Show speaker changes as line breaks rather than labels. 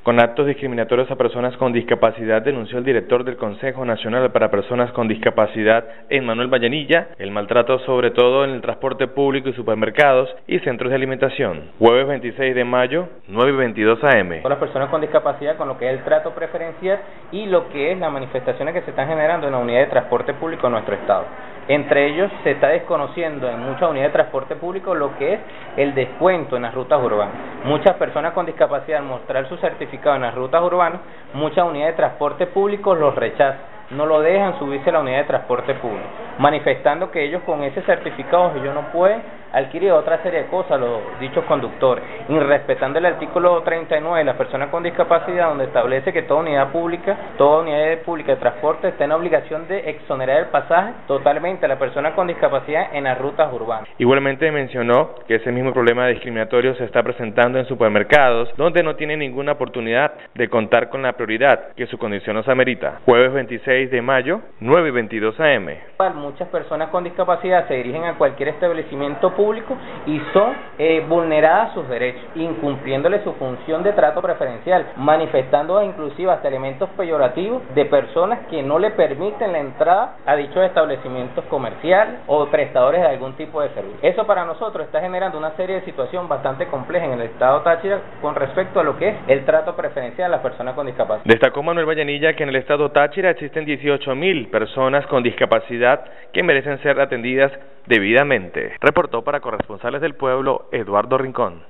Con actos discriminatorios a personas con discapacidad, denunció el director del Consejo Nacional para Personas con Discapacidad, Emmanuel Vallenilla, el maltrato sobre todo en el transporte público y supermercados y centros de alimentación. Jueves 26 de mayo, 9:22 am.
Con las personas con discapacidad, con lo que es el trato preferencial y lo que es las manifestaciones que se están generando en la unidad de transporte público en nuestro estado. Entre ellos se está desconociendo en muchas unidades de transporte público lo que es el descuento en las rutas urbanas. Muchas personas con discapacidad al mostrar su certificado en las rutas urbanas, muchas unidades de transporte público los rechazan, no lo dejan subirse a la unidad de transporte público, manifestando que ellos con ese certificado ellos no pueden adquirir otra serie de cosas, los dichos conductores, y respetando el artículo 39 de las personas con discapacidad, donde establece que toda unidad pública de transporte está en obligación de exonerar el pasaje totalmente a la persona con discapacidad en las rutas urbanas.
Igualmente mencionó que ese mismo problema discriminatorio se está presentando en supermercados, donde no tienen ninguna oportunidad de contar con la prioridad que su condición nos amerita. Jueves 26 de mayo, 9:22 am.
Muchas personas con discapacidad se dirigen a cualquier establecimiento público y son vulneradas sus derechos, incumpliéndole su función de trato preferencial, manifestando inclusive hasta elementos peyorativos de personas que no le permiten la entrada a dichos establecimientos comerciales o prestadores de algún tipo de servicio. Eso para nosotros está generando una serie de situaciones bastante complejas en el estado Táchira con respecto a lo que es el trato preferencial a las personas con discapacidad.
Destacó Manuel Vallenilla que en el estado Táchira existen 18.000 personas con discapacidad que merecen ser atendidas debidamente. Reportó para Corresponsales del Pueblo, Eduardo Rincón.